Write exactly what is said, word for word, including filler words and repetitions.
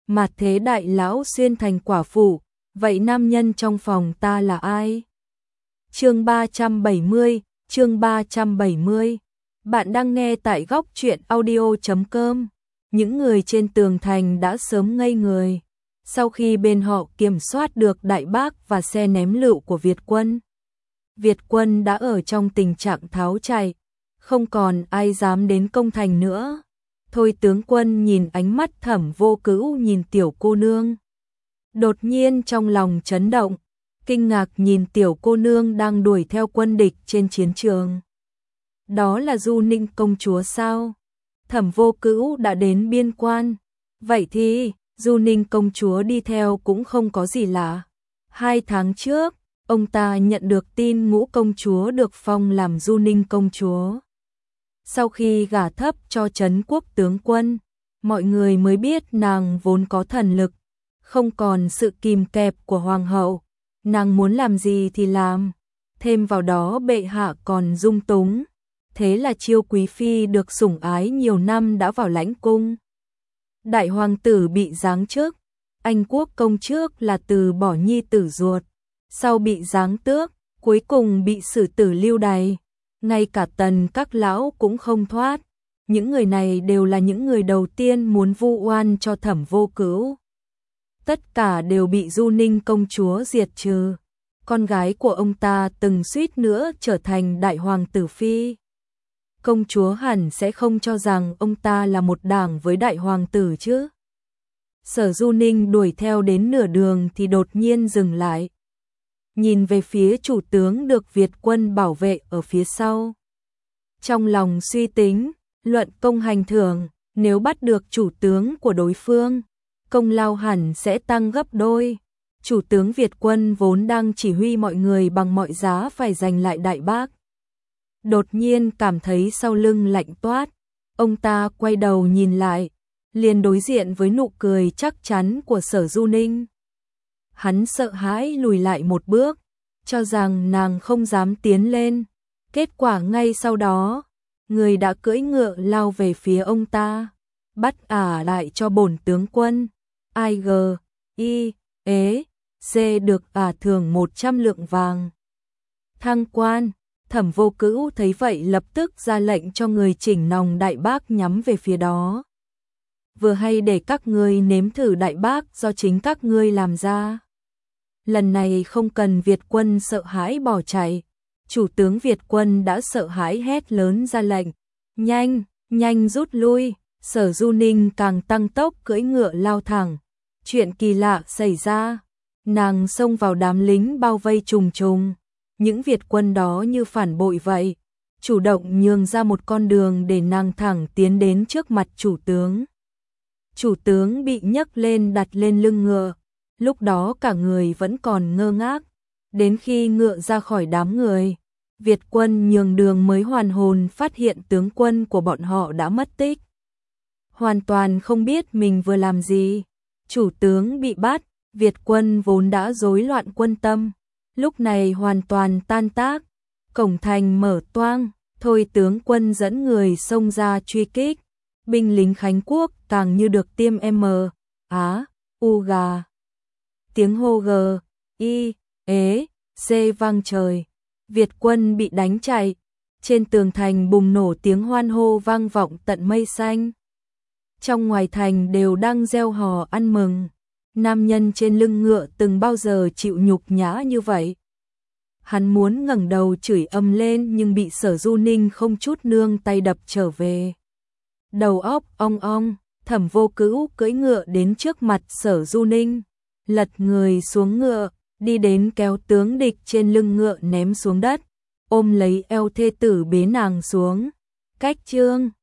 mà thế đại lão xuyên thành quả phụ, vậy nam nhân trong phòng ta là ai? Chương ba trăm bảy mươi, chương ba trăm bảy mươi. Bạn đang nghe tại góc truyện audio chấm com. Những người trên tường thành đã sớm ngây người. Sau khi bên họ kiểm soát được Đại Bác và xe ném lựu của Việt quân, Việt quân đã ở trong tình trạng tháo chạy, không còn ai dám đến công thành nữa. Thôi tướng quân nhìn ánh mắt Thẩm Vô Cữu nhìn tiểu cô nương. Đột nhiên trong lòng chấn động, kinh ngạc nhìn tiểu cô nương đang đuổi theo quân địch trên chiến trường. Đó là Du Ninh công chúa sao? Thẩm Vô Cữu đã đến biên quan. Vậy thì, Du Ninh công chúa đi theo cũng không có gì lạ. Hai tháng trước, ông ta nhận được tin Ngũ công chúa được phong làm Du Ninh công chúa. Sau khi gả thấp cho Trấn Quốc tướng quân, mọi người mới biết nàng vốn có thần lực, không còn sự kìm kẹp của hoàng hậu, nàng muốn làm gì thì làm, thêm vào đó bệ hạ còn dung túng, thế là Chiêu quý phi được sủng ái nhiều năm đã vào lãnh cung. Đại hoàng tử bị giáng chức, Anh quốc công trước là từ bỏ nhi tử ruột, sau bị giáng tước, cuối cùng bị xử tử lưu đày. Ngay cả Tần các lão cũng không thoát. Những người này đều là những người đầu tiên muốn vu oan cho Thẩm Vô Cữu. Tất cả đều bị Du Ninh công chúa diệt trừ. Con gái của ông ta từng suýt nữa trở thành đại hoàng tử phi. Công chúa hẳn sẽ không cho rằng ông ta là một đảng với đại hoàng tử chứ. Sở Du Ninh đuổi theo đến nửa đường thì đột nhiên dừng lại. Nhìn về phía chủ tướng được Việt quân bảo vệ ở phía sau. Trong lòng suy tính, luận công hành thưởng, nếu bắt được chủ tướng của đối phương, công lao hẳn sẽ tăng gấp đôi. Chủ tướng Việt quân vốn đang chỉ huy mọi người bằng mọi giá phải giành lại Đại Bác. Đột nhiên cảm thấy sau lưng lạnh toát, ông ta quay đầu nhìn lại, liền đối diện với nụ cười chắc chắn của Sở Du Ninh. Hắn sợ hãi lùi lại một bước, cho rằng nàng không dám tiến lên. Kết quả ngay sau đó, người đã cưỡi ngựa lao về phía ông ta, bắt ả lại cho bổn tướng quân. I G I ế C được ả thưởng một trăm lượng vàng. Thăng quan, Thẩm Vô Cữu thấy vậy lập tức ra lệnh cho người chỉnh nòng Đại Bác nhắm về phía đó. Vừa hay để các ngươi nếm thử Đại Bác do chính các ngươi làm ra. Lần này không cần Việt quân sợ hãi bỏ chạy, chủ tướng Việt quân đã sợ hãi hét lớn ra lệnh, nhanh, nhanh rút lui. Sở Du Ninh càng tăng tốc cưỡi ngựa lao thẳng. Chuyện kỳ lạ xảy ra, nàng xông vào đám lính bao vây trùng trùng, những Việt quân đó như phản bội vậy, chủ động nhường ra một con đường để nàng thẳng tiến đến trước mặt chủ tướng. Chủ tướng bị nhấc lên đặt lên lưng ngựa. Lúc đó cả người vẫn còn ngơ ngác, đến khi ngựa ra khỏi đám người, Việt quân nhường đường mới hoàn hồn phát hiện tướng quân của bọn họ đã mất tích. Hoàn toàn không biết mình vừa làm gì, chủ tướng bị bắt, Việt quân vốn đã rối loạn quân tâm, lúc này hoàn toàn tan tác, cổng thành mở toang, thôi tướng quân dẫn người xông ra truy kích, binh lính Khánh Quốc càng như được tiêm M, Á, U gà. Tiếng hô G, I, ế, C vang trời. Việt quân bị đánh chạy. Trên tường thành bùng nổ tiếng hoan hô vang vọng tận mây xanh. Trong ngoài thành đều đang reo hò ăn mừng. Nam nhân trên lưng ngựa từng bao giờ chịu nhục nhã như vậy. Hắn muốn ngẩng đầu chửi ầm lên nhưng bị Sở Du Ninh không chút nương tay đập trở về. Đầu óc ong ong, Thẩm Vô Cữu cưỡi ngựa đến trước mặt Sở Du Ninh. Lật người xuống ngựa, đi đến kéo tướng địch trên lưng ngựa ném xuống đất, ôm lấy eo thê tử bế nàng xuống. Cách chương